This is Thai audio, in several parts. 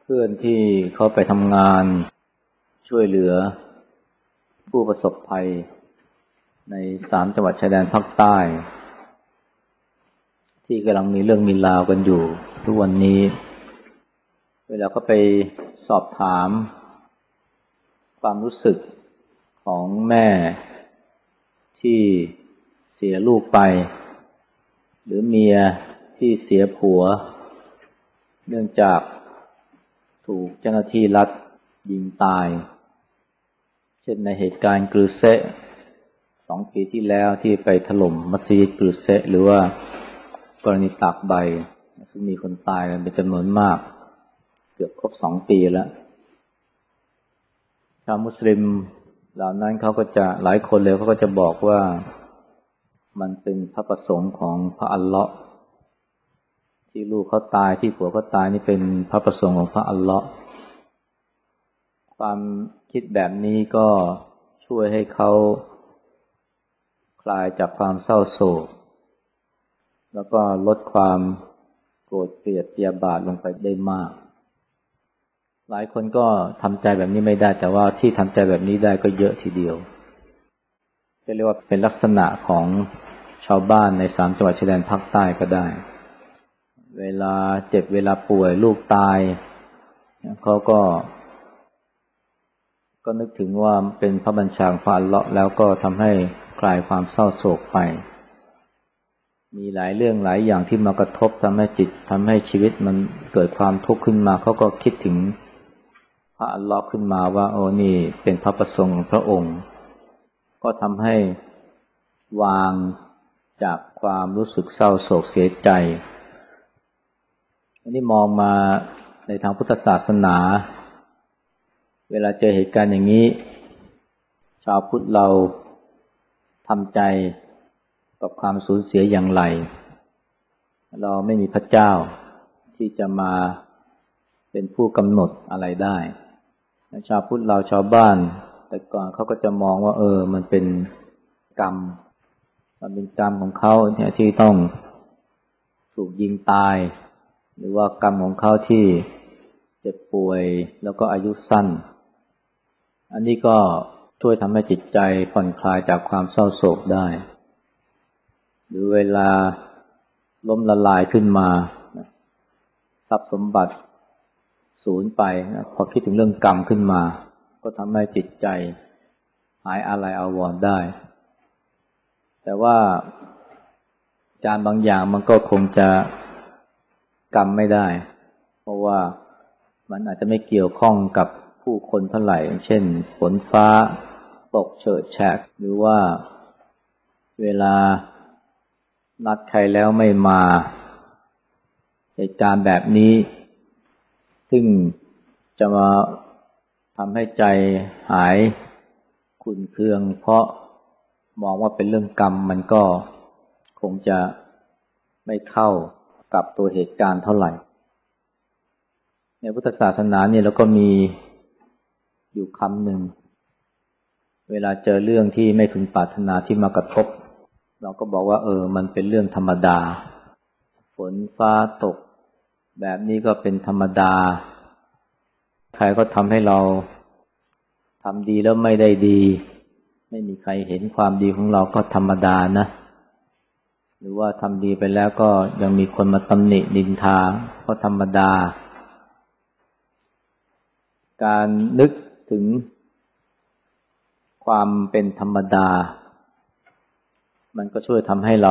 เพื่อนที่เขาไปทำงานช่วยเหลือผู้ประสบภัยใน3จังหวัดชายแดนภาคใต้ที่กำลังมีเรื่องมีราวกันอยู่ทุกวันนี้เวลาก็ไปสอบถามความรู้สึกของแม่ที่เสียลูกไปหรือเมียที่เสียผัวเนื่องจากถูกเจ้าหน้าที่รัฐยิงตายเช่นในเหตุการณ์กรือเซะ2 ปีที่แล้วที่ไปถล่มมัสยิดกรือเซะหรือว่ากรณีตากใบซึ่งมีคนตายกันเป็นจำนวนมากเกือบครบ2 ปีแล้วชาวมุสลิมเหล่านั้นเขาก็จะหลายคนเลยเขาก็จะบอกว่ามันเป็นพระประสงค์ของพระอัลเลาะห์ที่ลูกเขาตายที่ผัวเขาตายนี่เป็นพระประสงค์ของพระอัลเลาะห์ความคิดแบบนี้ก็ช่วยให้เขาคลายจากความเศร้าโศกแล้วก็ลดความโกรธเกลียดพยาบาทลงไปได้มากหลายคนก็ทำใจแบบนี้ไม่ได้แต่ว่าที่ทำใจแบบนี้ได้ก็เยอะทีเดียวจะเรียกว่าเป็นลักษณะของชาวบ้านใน3จังหวัดชายแดนภาคใต้ก็ได้เวลาเจ็บเวลาป่วยลูกตายเขาก็นึกถึงว่าเป็นพระบัญชาของพระอัลเลาะห์แล้วก็ทำให้คลายความเศร้าโศกไปมีหลายเรื่องหลายอย่างที่มากระทบทำให้ชีวิตมันเกิดความทุกข์ขึ้นมาเขาก็คิดถึงพระอัลเลาะห์ขึ้นมาว่าโอ้นี่เป็นพระประสงค์ของพระองค์ก็ทำให้วางจากความรู้สึกเศร้าโศกเสียใจอันนี้มองมาในทางพุทธศาสนาเวลาเจอเหตุการณ์อย่างนี้ชาวพุทธเราทำใจกับความสูญเสียอย่างไรเราไม่มีพระเจ้าที่จะมาเป็นผู้กำหนดอะไรได้ชาวพุทธเราชาวบ้านแต่ก่อนเขาก็จะมองว่ามันเป็นกรรมมันเป็นกรรมของเขาที่ต้องถูกยิงตายหรือว่ากรรมของเขาที่เจ็บป่วยแล้วก็อายุสั้นอันนี้ก็ช่วยทำให้จิตใจผ่อนคลายจากความเศร้าโศกได้หรือเวลาล้มละลายขึ้นมาทรัพย์สมบัติสูญไปพอคิดถึงเรื่องกรรมขึ้นมาก็ทำให้จิตใจหายอาลัยอาวรณ์ได้แต่ว่าการบางอย่างมันก็คงจะกรรมไม่ได้เพราะว่ามันอาจจะไม่เกี่ยวข้องกับผู้คนเท่าไหร่เช่นฝนฟ้าตกเฉิดแฉกหรือว่าเวลานัดใครแล้วไม่มาเหตุการณ์แบบนี้ซึ่งจะมาทำให้ใจหายขุ่นเคืองเพราะมองว่าเป็นเรื่องกรรมมันก็คงจะไม่เข้ากับตัวเหตุการณ์เท่าไหร่ในพุทธศาสนาเนี่ยเราก็มีอยู่คำหนึ่งเวลาเจอเรื่องที่ไม่พึงปรารถนาที่มากระทบเราก็บอกว่ามันเป็นเรื่องธรรมดาฝนฟ้าตกแบบนี้ก็เป็นธรรมดาใครก็ทำให้เราทำดีแล้วไม่ได้ดีไม่มีใครเห็นความดีของเราก็ธรรมดานะหรือว่าทำดีไปแล้วก็ยังมีคนมาตำหนินินทาก็ธรรมดาการนึกถึงความเป็นธรรมดามันก็ช่วยทำให้เรา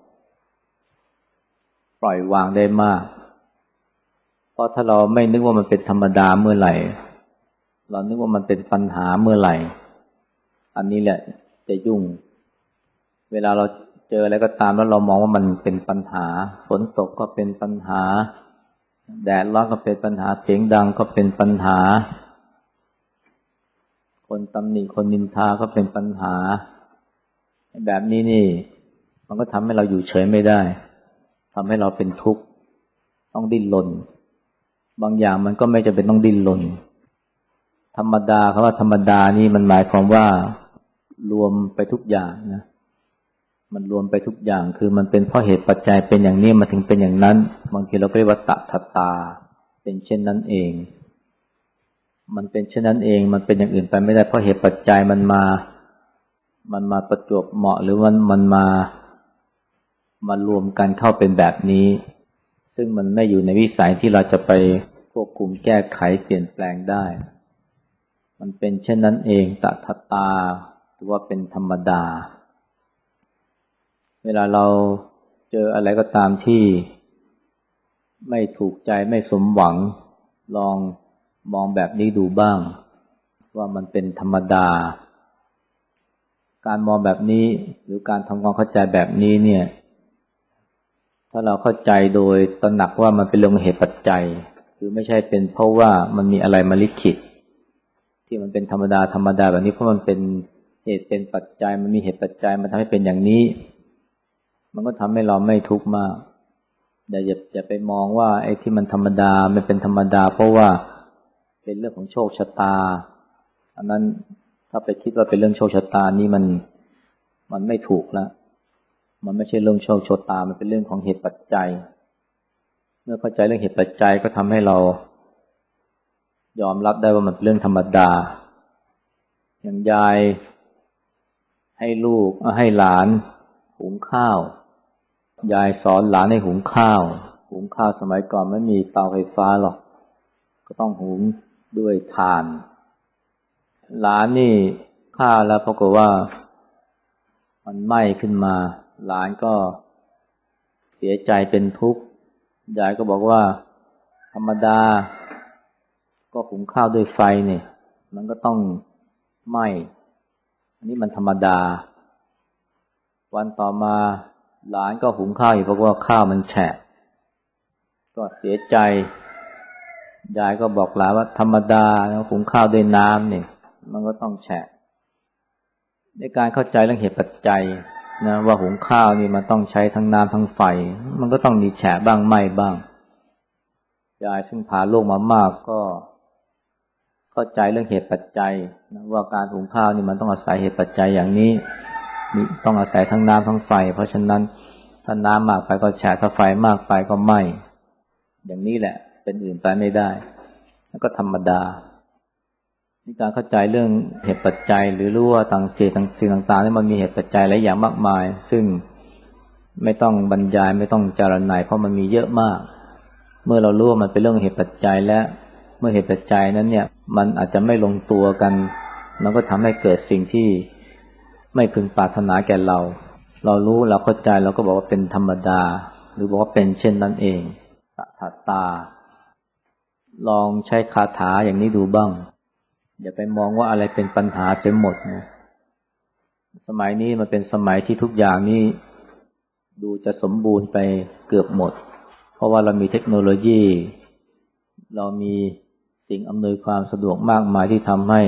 ปล่อยวางได้มากเพราะถ้าเราไม่นึกว่ามันเป็นธรรมดาเมื่อไหร่เรานึกว่ามันเป็นปัญหาเมื่อไหร่อันนี้แหละจะยุ่งเวลาเราเจออะไรก็ตามแล้วเรามองว่ามันเป็นปัญหาฝนตกก็เป็นปัญหาแดดร้อนก็เป็นปัญหาเสียงดังก็เป็นปัญหาคนตำหนิคนนินทาก็เป็นปัญหาแบบนี้นี่มันก็ทำให้เราอยู่เฉยไม่ได้ทำให้เราเป็นทุกข์ต้องดิ้นรนบางอย่างมันก็ไม่จำเป็นต้องดิ้นรนธรรมดาคำว่าธรรมดานี่มันหมายความว่ารวมไปทุกอย่างนะมันรวมไปทุกอย่างคือมันเป็นเพราะเหตุปัจจัยเป็นอย่างนี้มาถึงเป็นอย่างนั้นบางทีเราก็เรียกว่าตถาตาเป็นเช่นนั้นเองมันเป็นเช่นนั้นเองมันเป็นอย่างอื่นไปไม่ได้เพราะเหตุปัจจัยมันมาประจวบเหมาะหรือมันมารวมกันเข้าเป็นแบบนี้ซึ่งมันไม่อยู่ในวิสัยที่เราจะไปควบคุมแก้ไขเปลี่ยนแปลงได้มันเป็นเช่นนั้นเองตถตาหรือว่าเป็นธรรมดาเวลาเราเจออะไรก็ตามที่ไม่ถูกใจไม่สมหวังลองมองแบบนี้ดูบ้างว่ามันเป็นธรรมดาการมองแบบนี้หรือการทำความเข้าใจแบบนี้เนี่ยถ้าเราเข้าใจโดยตระหนักว่ามันเป็นเรื่องเหตุปัจจัยคือไม่ใช่เป็นเพราะว่ามันมีอะไรมาลิขิตที่มันเป็นธรรมดาแบบนี้เพราะมันเป็นเหตุเป็นปัจจัยมันมีเหตุปัจจัยมันทำให้เป็นอย่างนี้มันก็ทำให้เราไม่ทุกข์มากอย่าไปมองว่าไอ้ที่มันธรรมดามันเป็นธรรมดาเพราะว่าเป็นเรื่องของโชคชะตาอันนั้นถ้าไปคิดว่าเป็นเรื่องโชคชะตานี่มันไม่ถูกแล้วมันไม่ใช่เรื่องโชคชะตามันเป็นเรื่องของเหตุปัจจัยเมื่อเข้าใจเรื่องเหตุปัจจัยก็ทำให้เรายอมรับได้ว่ามันเป็นเรื่องธรรมดาอย่างยายให้ลูกให้หลานหุงข้าวยายสอนหลานให้หุงข้าวสมัยก่อนไม่มีเตาไฟฟ้าหรอกก็ต้องหุงด้วยถ่านหลานนี่ข้าวแล้วปรากฏว่ามันไหม้ขึ้นมาหลานก็เสียใจเป็นทุกข์ยายก็บอกว่าธรรมดาก็หุงข้าวด้วยไฟเนี่ยมันก็ต้องไหม้อันนี้มันธรรมดาวันต่อมาหลานก็หุงข้าวอีกเพราะว่าข้าวมันแฉะก็เสียใจยายก็บอกหลานว่าธรรมดาแล้วหุงข้าวด้วยน้ำเนี่ยมันก็ต้องแฉะในการเข้าใจเรื่องเหตุปัจจัยนะว่าหุงข้าวนี่มันต้องใช้ทั้งน้ำทั้งไฟมันก็ต้องมีแฉะบ้างไหม้บ้างยายซึ่งผ่านโลกมามากก็เข้าใจเรื่องเหตุปัจจัยนะว่าการหุงข้าวนี่มันต้องอาศัยเหตุปัจจัยอย่างนี้ต้องอาศัยทั้งน้ำทั้งไฟเพราะฉะนั้นถ้าน้ำมากไปก็แฉะถ้าไฟมากไปก็ไหม้อย่างนี้แหละเป็นอื่นไปไม่ได้แล้วก็ธรรมดาในการเข้าใจเรื่องเหตุปัจจัยหรือรู้ว่าสิ่งต่างๆนี่มันมีเหตุปัจจัยหลายอย่างมากมายซึ่งไม่ต้องบรรยายไม่ต้องจารณัยเพราะมันมีเยอะมากเมื่อเรารู้ว่ามันเป็นเรื่องเหตุปัจจัยและเมื่อเหตุปัจจัยนั้นเนี่ยมันอาจจะไม่ลงตัวกันมันก็ทำให้เกิดสิ่งที่ไม่พึงปรารถนาแก่เรารู้เราเข้าใจเราก็บอกว่าเป็นธรรมดาหรือบอกว่าเป็นเช่นนั้นเองตถาลองใช้คาถาอย่างนี้ดูบ้างอย่าไปมองว่าอะไรเป็นปัญหาเสียหมดนะสมัยนี้มันเป็นสมัยที่ทุกอย่างนี่ดูจะสมบูรณ์ไปเกือบหมดเพราะว่าเรามีเทคโนโลยีเรามีสิ่งอำนวยความสะดวกมากมายที่ทำให้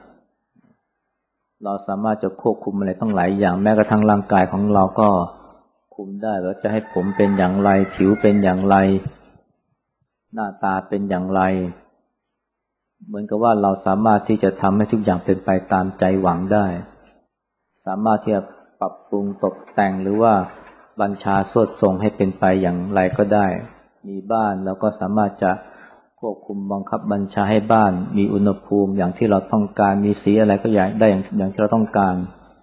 เราสามารถจะควบคุมอะไรทั้งหลายอย่างแม้กระทั่งร่างกายของเราก็คุมได้ว่าจะให้ผมเป็นอย่างไรผิวเป็นอย่างไรหน้าตาเป็นอย่างไรเหมือนกับว่าเราสามารถที่จะทำให้ทุกอย่างเป็นไปตามใจหวังได้สามารถที่จะปรับปรุงตกแต่งหรือว่าบัญชาสวดทรงให้เป็นไปอย่างไรก็ได้มีบ้านแล้วก็สามารถจะควบคุมบังคับบัญชาให้บ้านมีอุณหภูมิอย่างที่เราต้องการมีสีอะไรก็อย่างได้อย่างที่เราต้องการ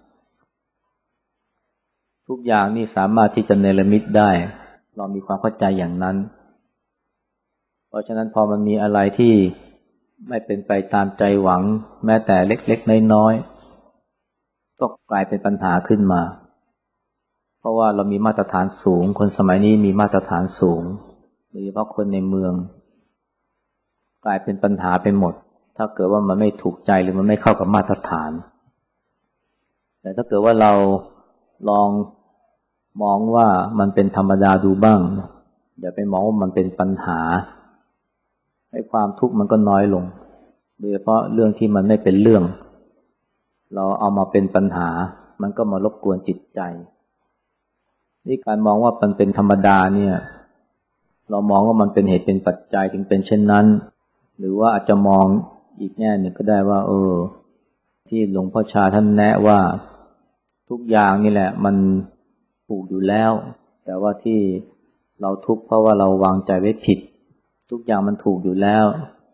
ทุกอย่างนี่สามารถที่จะเนรมิตได้เรามีความเข้าใจอย่างนั้นเพราะฉะนั้นพอมันมีอะไรที่ไม่เป็นไปตามใจหวังแม้แต่เล็กๆน้อยๆก็กลายเป็นปัญหาขึ้นมาเพราะว่าเรามีมาตรฐานสูงคนสมัยนี้มีมาตรฐานสูงโดยเฉพาะคนในเมืองกลายเป็นปัญหาไปหมดถ้าเกิดว่ามันไม่ถูกใจหรือมันไม่เข้ากับมาตรฐานแต่ถ้าเกิดว่าเราลองมองว่ามันเป็นธรรมดาดูบ้างอย่าไปมองว่ามันเป็นปัญหาให้ความทุกข์มันก็น้อยลงโดยเฉพาะเรื่องที่มันไม่เป็นเรื่องเราเอามาเป็นปัญหามันก็มารบกวนจิตใจนี่การมองว่ามันเป็นธรรมดาเนี่ยเรามองว่ามันเป็นเหตุเป็นปัจจัยจึงเป็นเช่นนั้นหรือว่าอาจจะมองอีกแง่หนึ่งก็ได้ว่าที่หลวงพ่อชาท่านแนะว่าทุกอย่างนี่แหละมันถูกอยู่แล้วแต่ว่าที่เราทุกข์เพราะว่าเราวางใจไว้ผิดทุกอย่างมันถูกอยู่แล้ว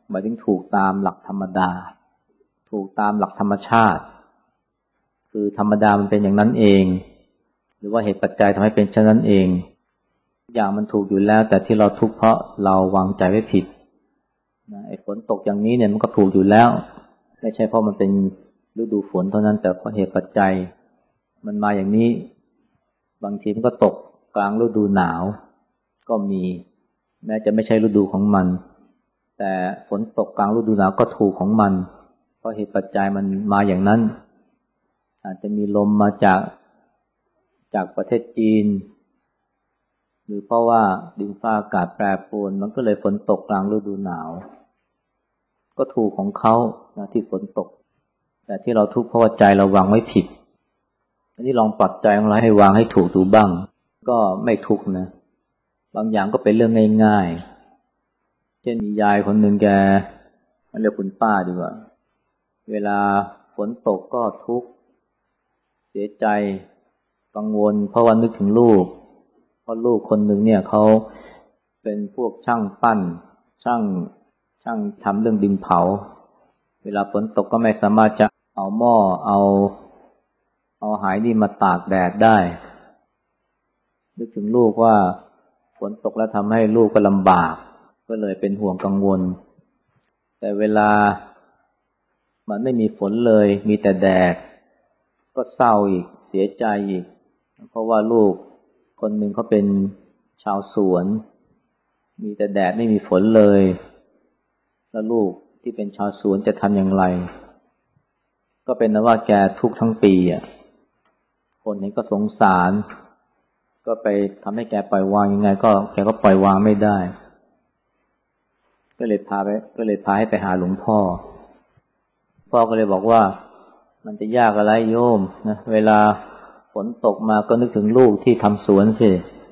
หมายถึงถูกตามหลักธรรมดาถูกตามหลักธรรมชาติคือธรรมดามันเป็นอย่างนั้นเองหรือว่าเหตุปัจจัยทำให้เป็นเช่นนั้นเองอย่างมันถูกอยู่แล้วแต่ที่เราทุกข์เพราะเราวางใจไว้ผิดนะไอ้ฝนตกอย่างนี้เนี่ยมันก็ถูกอยู่แล้วไม่ใช่เพราะมันเป็นฤดูฝนเท่านั้นแต่เพราะเหตุปัจจัยมันมาอย่างนี้บางทีมันก็ตกกลางฤดูหนาวก็มีแม้จะไม่ใช่ฤดูของมันแต่ฝนตกกลางฤดูหนาวก็ถูกของมันเพราะเหตุปัจจัยมันมาอย่างนั้นอาจจะมีลมมาจากประเทศจีนหรือเพราะว่าดินฟ้าอากาศแปรปรวนมันก็เลยฝนตกกลางฤดูหนาวก็ถูกของเขานะที่ฝนตกแต่ที่เราทุกข์เพราะว่าใจเราวางไว้ผิดอันนี้ลองปรับใจของเราให้วางให้ถูกดูบ้างก็ไม่ทุกข์นะบางอย่างก็เป็นเรื่องง่ายๆเช่นมียายคนหนึ่งแกเรียกคุณป้าดีกว่าเวลาฝนตกก็ทุกข์เสียใจกังวลเพราะว่านึกถึงลูกเพราะลูกคนหนึ่งเนี่ยเขาเป็นพวกช่างปั้นช่างทำเรื่องดินเผาเวลาฝนตกก็ไม่สามารถจะเอาหม้อเอาหายนี่มาตากแดดได้นึกถึงลูกว่าฝนตกแล้วทำให้ลูกก็ลำบากก็เลยเป็นห่วงกังวลแต่เวลามันไม่มีฝนเลยมีแต่แดดก็เศร้าอีกเสียใจอีกเพราะว่าลูกคนหนึ่งเขาเป็นชาวสวนมีแต่แดดไม่มีฝนเลยแล้วลูกที่เป็นชาวสวนจะทำอย่างไรก็เป็นนะว่าแกทุกข์ทั้งปีอ่ะคนเห็นก็สงสารก็ไปทำให้แกปล่อยวางยังไงก็แกก็ปล่อยวางไม่ได้ก็เลยพาให้ไปหาหลวงพ่อก็เลยบอกว่ามันจะยากอะไรโยมนะเวลาฝนตกมาก็นึกถึงลูกที่ทำสวนสิ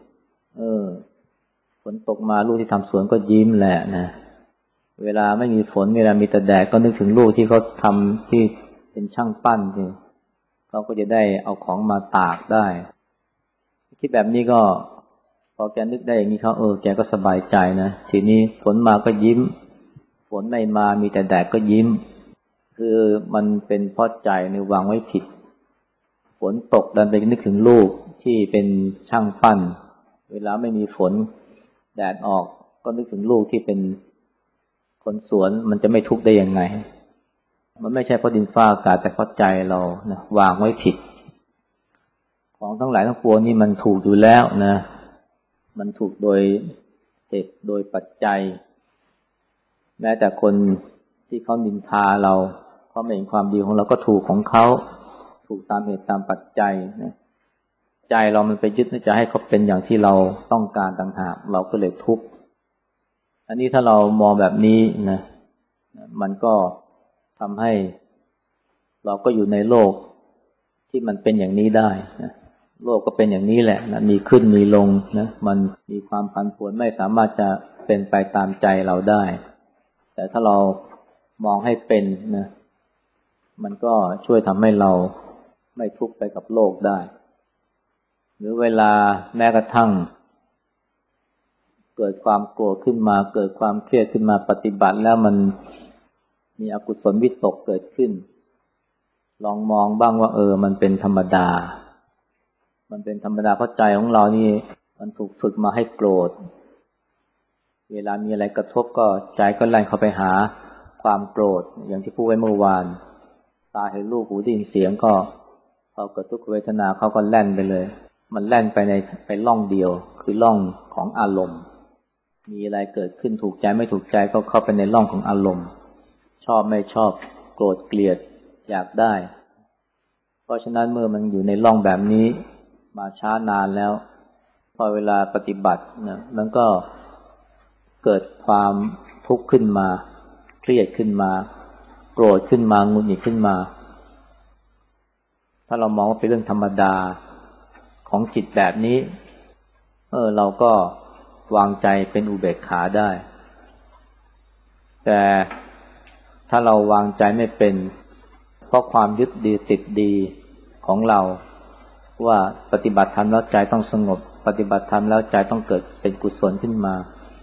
ฝนตกมาลูกที่ทำสวนก็ยิ้มแหละนะเวลาไม่มีฝนเวลามีแต่แดดก็นึกถึงลูกที่เขาทำที่เป็นช่างปั้นสิเขาก็จะได้เอาของมาตากได้คิดแบบนี้ก็พอแกนึกได้อย่างนี้เขาแกก็สบายใจนะทีนี้ฝนมาก็ยิ้มฝนไม่มามีแต่แดดก็ยิ้มคือมันเป็นเพราะใจในวางไว้ผิดฝนตกดันไปนึกถึงลูกที่เป็นช่างปั้นเวลาไม่มีฝนแดดออกก็นึกถึงลูกที่เป็นคนสวนมันจะไม่ทุกข์ได้ยังไงมันไม่ใช่เพราะดินฟ้าอากาศแต่เพราะใจเรานะวางไว้ผิดของทั้งหลายทั้งปวงนี่มันถูกอยู่แล้วนะมันถูกโดยเหตุโดยปัจจัยแม้แต่คนที่เขานินทาเราเขาไม่เห็นความดีของเราก็ถูกของเขาถูกตามเหตุตามปัจจัยนะใจเรามันไปยึดจะให้เขาเป็นอย่างที่เราต้องการต่างหากเราก็เลยทุกข์อันนี้ถ้าเรามองแบบนี้นะมันก็ทำให้เราก็อยู่ในโลกที่มันเป็นอย่างนี้ได้นะโลกก็เป็นอย่างนี้แหละนะมีขึ้นมีลงนะมันมีความผันผวนไม่สามารถจะเป็นไปตามใจเราได้แต่ถ้าเรามองให้เป็นนะมันก็ช่วยทำให้เราไม่ทุกข์ไปกับโลกได้หรือเวลาแม้กระทั่งเกิดความโกรธขึ้นมาเกิดความเครียดขึ้นมาปฏิบัติแล้วมันมีอกุศลวิตกเกิดขึ้นลองมองบ้างว่ามันเป็นธรรมดามันเป็นธรรมดาเพราะใจของเรานี่มันถูกฝึกมาให้โกรธเวลามีอะไรกระทบก็ใจก็แล่นเข้าไปหาความโกรธอย่างที่พูดไว้เมื่อวานตาเห็นรูปหูได้ยินเสียงก็พอเกิดทุกขเวทนาเขาก็แล่นไปเลยมันแล่นไปร่องเดียวคือร่องของอารมณ์มีอะไรเกิดขึ้นถูกใจไม่ถูกใจก็เข้าไปในร่องของอารมณ์ชอบไม่ชอบโกรธเกลียดอยากได้เพราะฉะนั้นเมื่อมันอยู่ในร่องแบบนี้มาช้านานแล้วพอเวลาปฏิบัตินะมันก็เกิดความทุกข์ขึ้นมาเครียดขึ้นมาโกรธขึ้นมาหงุดหงิดขึ้นมาถ้าเรามองว่าเป็นเรื่องธรรมดาของจิตแบบนี้เราก็วางใจเป็นอุเบกขาได้แต่ถ้าเราวางใจไม่เป็นเพราะความยึดดีติดดีของเราว่าปฏิบัติธรรมแล้วใจต้องสงบปฏิบัติธรรมแล้วใจต้องเกิดเป็นกุศลขึ้นมา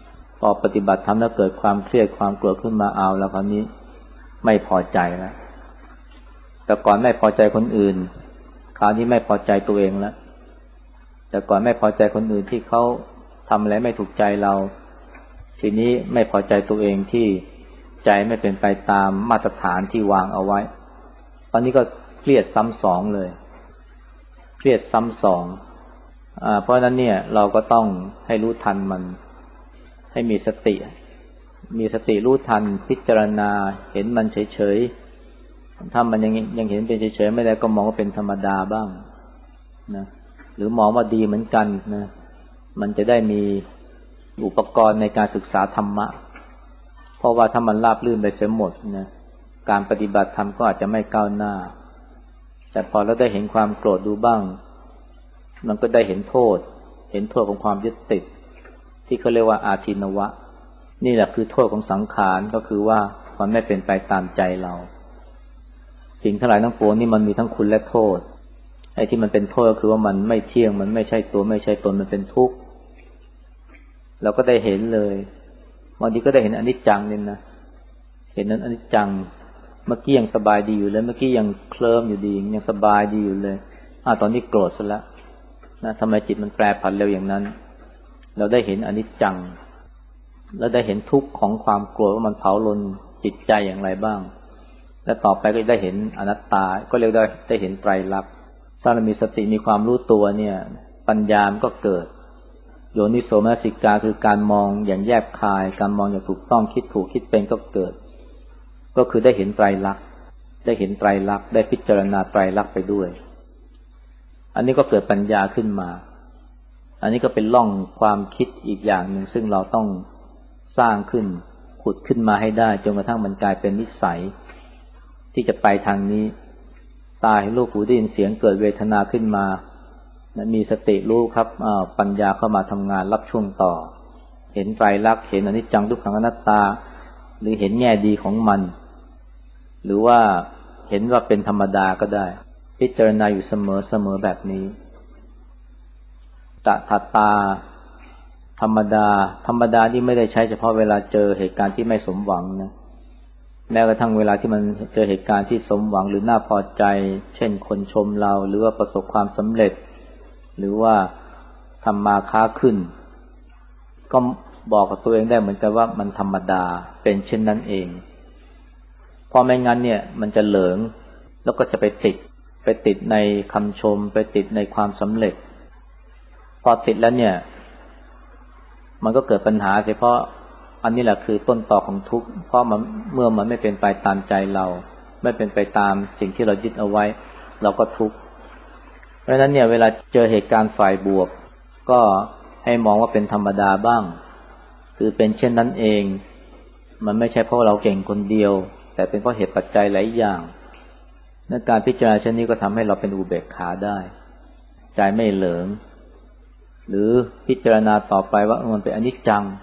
พอปฏิบัติทำแล้วเกิดความเครียดความโกรธขึ้นมาเอาแล้วคราวนี้ไม่พอใจแล้วแต่ก่อนไม่พอใจคนอื่นคราวนี้ไม่พอใจตัวเองแล้วแต่ก่อนไม่พอใจคนอื่นที่เขาทำอะไรไม่ถูกใจเราทีนี้ไม่พอใจตัวเองที่ใจไม่เป็นไปตามมาตรฐานที่วางเอาไว้ตอนนี้ก็เครียดซ้ำสองเลยเครียดซ้ำสองเพราะนั้นเนี่ยเราก็ต้องให้รู้ทันมันให้มีสติรู้ทันพิจารณาเห็นมันเฉยๆถ้ามันยังเห็นเป็นเฉยๆไม่ได้ก็มองว่าเป็นธรรมดาบ้างนะหรือมองว่าดีเหมือนกันนะมันจะได้มีอุปกรณ์ในการศึกษาธรรมะเพราะว่าถ้ามันราบรื่นไปเสียหมดนะการปฏิบัติธรรมก็อาจจะไม่ก้าวหน้าแต่พอเราได้เห็นความโกรธดูบ้างมันก็ได้เห็นโทษของความยึดติดที่เขาเรียกว่าอาทินวะนี่แหละคือโทษของสังขารก็คือว่ามันไม่เป็นไปตามใจเราสิ่งทั้งหลายทั้งปวงนี่มันมีทั้งคุณและโทษไอ้ที่มันเป็นโทษก็คือว่ามันไม่เที่ยงมันไม่ใช่ตัวไม่ใช่ตนมันเป็นทุกข์เราก็ได้เห็นเลยบางทีก็ได้เห็นอนิจจังนี่นะเห็นนั้นอนิจจังเมื่อกี้ยังสบายดีอยู่เลยเมื่อกี้ยังเคลิ้มอยู่ดียังสบายดีอยู่เลยตอนนี้โกรธซะแล้วนะทำไมจิตมันแปรผันเร็วอย่างนั้นเราได้เห็นอนิจจังแล้วได้เห็นทุกข์ของความโกรธว่ามันเผาลนจิตใจอย่างไรบ้างและต่อไปก็ได้เห็นอนัตตาก็เรียกได้เห็นไตรลักษณ์ถ้าเรามีสติมีความรู้ตัวเนี่ยปัญญามันก็เกิดโยนิโสมนสิกาคือการมองอย่างแยบคายการมองอย่างถูกต้องคิดถูกคิดเป็นก็เกิดก็คือได้เห็นไตรลักษณ์ได้พิจารณาไตรลักษณ์ไปด้วยอันนี้ก็เกิดปัญญาขึ้นมาอันนี้ก็เป็นร่องความคิดอีกอย่างหนึ่งซึ่งเราต้องสร้างขึ้นขุดขึ้นมาให้ได้จนกระทั่งมันกลายเป็นนิสัยที่จะไปทางนี้ตาเห็นรูปหูได้ยินเสียงเกิดเวทนาขึ้นมามีสติรู้ครับปัญญาเข้ามาทำงานรับช่วงต่อเห็นไตรลักษณ์เห็นอนิจจังทุกขังอนัตตาหรือเห็นแง่ดีของมันหรือว่าเห็นว่าเป็นธรรมดาก็ได้พิจารณาอยู่เสมอแบบนี้ตถาธรรมดานี่ไม่ได้ใช้เฉพาะเวลาเจอเหตุการณ์ที่ไม่สมหวังนะแม้กระทั่งเวลาที่มันเจอเหตุการณ์ที่สมหวังหรือน่าพอใจเช่นคนชมเราหรือว่าประสบความสำเร็จหรือว่าทำมาค้าขึ้นก็บอกกับตัวเองได้เหมือนกันว่ามันธรรมดาเป็นเช่นนั้นเองพอไม่งั้นเนี่ยมันจะเหลิงแล้วก็จะไปติดในคำชมไปติดในความสำเร็จพอติดแล้วเนี่ยมันก็เกิดปัญหาเฉพาะอันนี้แหละคือต้นตอของทุกข์เพราะเมื่อมันไม่เป็นไปตามใจเราไม่เป็นไปตามสิ่งที่เรายึดเอาไว้เราก็ทุกข์เพราะฉะนั้นเนี่ยเวลาเจอเหตุการณ์ฝ่ายบวกก็ให้มองว่าเป็นธรรมดาบ้างคือเป็นเช่นนั้นเองมันไม่ใช่เพราะเราเก่งคนเดียวแต่เป็นเพราะเหตุปัจจัยหลายอย่างในการพิจารณาเช่นนี้ก็ทำให้เราเป็นอุเบกขาได้ใจไม่เหลิงหรือพิจารณาต่อไปว่ามันเป็นอนิจจัง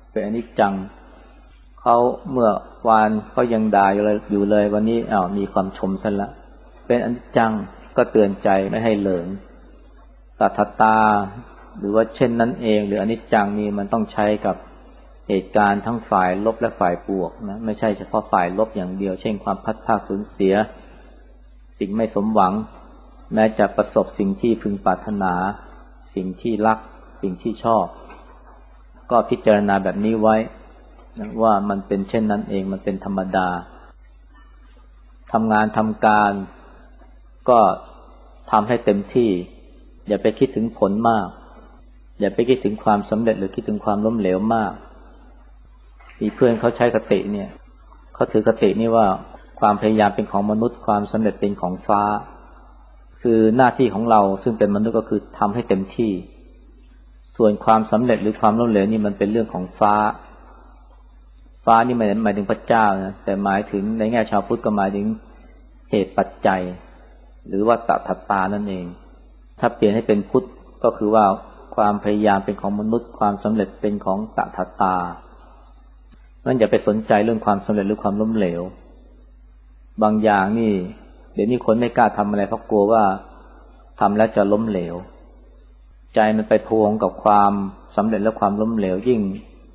เขาเมื่อวานเขายังด่าอยู่เลยวันนี้มีความชมซะละเป็นอนิจจังก็เตือนใจไม่ให้เหลิงตถตาหรือว่าเช่นนั้นเองหรืออนิจจังนี่มันต้องใช้กับเหตุการณ์ทั้งฝ่ายลบและฝ่ายบวกนะไม่ใช่เฉพาะฝ่ายลบอย่างเดียวเช่นความพัดพรากสูญเสียสิ่งไม่สมหวังแม้จะประสบสิ่งที่พึงปรารถนาสิ่งที่รักสิ่งที่ชอบก็พิจารณาแบบนี้ไว้นะว่ามันเป็นเช่นนั้นเองมันเป็นธรรมดาทำงานทำการก็ทำให้เต็มที่อย่าไปคิดถึงผลมากอย่าไปคิดถึงความสำเร็จหรือคิดถึงความล้มเหลวมากมีเพื่อนเขาใช้คติเนี่ยเขาถือคตินี่ว่าความพยายามเป็นของมนุษย์ความสำเร็จเป็นของฟ้าคือหน้าที่ของเราซึ่งเป็นมนุษย์ก็คือทำให้เต็มที่ส่วนความสำเร็จหรือความล้มเหลวนี่มันเป็นเรื่องของฟ้านี่ไม่ได้หมายถึงพระเจ้านะแต่หมายถึงในแง่ชาวพุทธก็หมายถึงเหตุปัจจัยหรือว่าตถตานั่นเองถ้าเปลี่ยนให้เป็นพุทธก็คือว่าความพยายามเป็นของมนุษย์ความสำเร็จเป็นของตถตานั่นอย่าไปสนใจเรื่องความสำเร็จหรือความล้มเหลวบางอย่างนี่เดี๋ยวนี้คนไม่กล้าทำอะไรเพราะกลัวว่าทำแล้วจะล้มเหลวใจมันไปพวงกับความสำเร็จและความล้มเหลวยิ่ง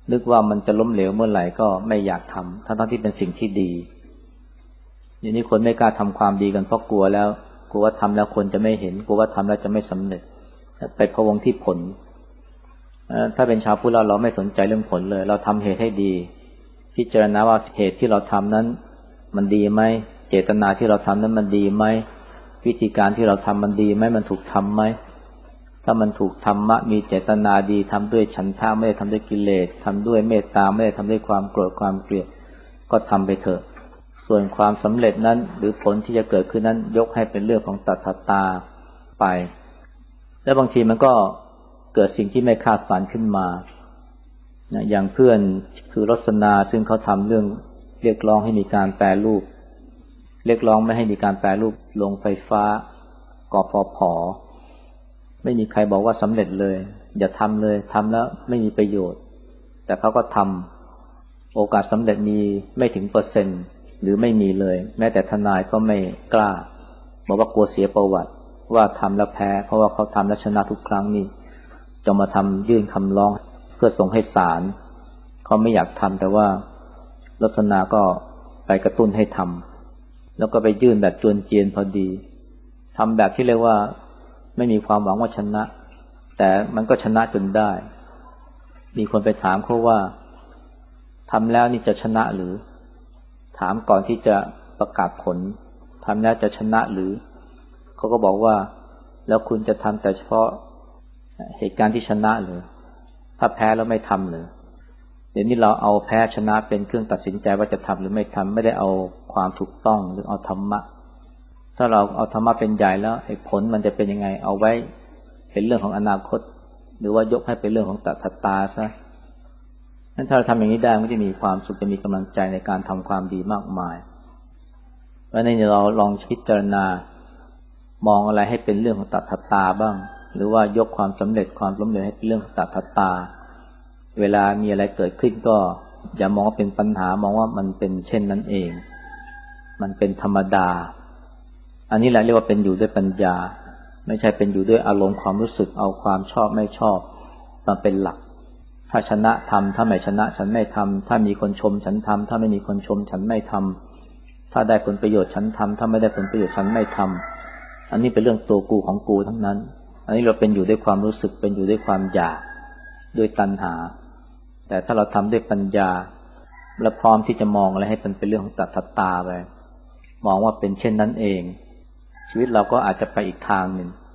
นึกว่ามันจะล้มเหลวเมื่อไหร่ก็ไม่อยากทำทั้งที่เป็นสิ่งที่ดีอย่างนี้คนไม่กล้าทำความดีกันเพราะกลัวว่าทำแล้วคนจะไม่เห็นกลัวว่าทำแล้วจะไม่สำเร็จไปพะวงที่ผลถ้าเป็นชาวพุทธเราไม่สนใจเรื่องผลเลยเราทำเหตุให้ดีพิจารณาว่าเหตุที่เราทำนั้นมันดีไหมเจตนาที่เราทำนั้นมันดีไหมวิธีการที่เราทำมันดีไหมมันถูกทำไหมถ้ามันถูกธรรมะมีเจตนาดีทำด้วยฉันทะไม่ได้ทำด้วยกิเลสทำด้วยเมตตาไม่ได้ทำด้วยความโกรธความเกลียดก็ทำไปเถอะส่วนความสำเร็จนั้นหรือผลที่จะเกิดขึ้นนั้นยกให้เป็นเรื่องของตถาตาไปและบางทีมันก็เกิดสิ่งที่ไม่คาดฝันขึ้นมาอย่างเพื่อนคือรสนาซึ่งเขาทำเรื่องเรียกร้องให้มีการแปรรูปเรียกร้องไม่ให้มีการแปรรูปโรงไฟฟ้ากฟผ.ไม่มีใครบอกว่าสำเร็จเลยอย่าทำเลยทำแล้วไม่มีประโยชน์แต่เขาก็ทำโอกาสสำเร็จมีไม่ถึงเปอร์เซ็นต์หรือไม่มีเลยแม้แต่ทนายก็ไม่กล้าบอกว่ากลัวเสียประวัติว่าทำแล้วแพ้เพราะว่าเขาทำแล้วชนะทุกครั้งนี่จะมาทำยื่นคำร้องเพื่อส่งให้ศาลเขาไม่อยากทำแต่ว่าลักษณะก็ไปกระตุ้นให้ทำแล้วก็ไปยื่นแบบจวนเจียนพอดีทำแบบที่เรียกว่าไม่มีความหวังว่าชนะแต่มันก็ชนะจนได้มีคนไปถามเขาว่าทำแล้วนี่จะชนะหรือถามก่อนที่จะประกาศผลทำแล้วจะชนะหรือเขาก็บอกว่าแล้วคุณจะทำแต่เฉพาะเหตุการณ์ที่ชนะหรือถ้าแพ้แล้วไม่ทำหรือเดี๋ยวนี้เราเอาแพ้ชนะเป็นเครื่องตัดสินใจว่าจะทำหรือไม่ทำไม่ได้เอาความถูกต้องหรือเอาธรรมะถ้าเราเอาธรรมะเป็นใหญ่แล้วผลมันจะเป็นยังไงเอาไว้เป็นเรื่องของอนาคตหรือว่ายกให้เป็นเรื่องของตถาตาซะงั้นถ้าเราทำอย่างนี้ได้มันจะมีความสุขจะมีกำลังใจในการทำความดีมากมายเพราะฉะนั้นเราลองพิจารณามองอะไรให้เป็นเรื่องของตถาตาบ้างหรือว่ายกความสำเร็จความล้มเหลวให้เป็นเรื่องของตถาตาเวลามีอะไรเกิดขึ้นก็อย่ามองว่าเป็นปัญหามองว่ามันเป็นเช่นนั้นเองมันเป็นธรรมดาอันนี้แหละเรียกว่าเป็นอยู่ด้วยปัญญาไม่ใช่เป็นอยู่ด้วยอารมณ์ความรู้สึกเอาความชอบไม่ชอบมาเป็นหลักถ้าชนะทำถ้าไม่ชนะฉันไม่ทำถ้ามีคนชมฉันทำถ้าไม่มีคนชมฉันไม่ทำถ้าได้ผลประโยชน์ฉันทำถ้าไม่ได้ผลประโยชน์ฉันไม่ทำอันนี้เป็นเรื่องตัวกูของกูทั้งนั้นอันนี้เราเป็นอยู่ด้วยความรู้สึกเป็นอยู่ด้วยความอยากด้วยตัณหาแต่ถ้าเราทำด้วยปัญญาและพร้อมที่จะมองอะไรให้เป็นเรื่องของตถาตาไปมองว่าเป็นเช่นนั้นเองชีวิตเราก็อาจจะไปอีกทางหนึ่ง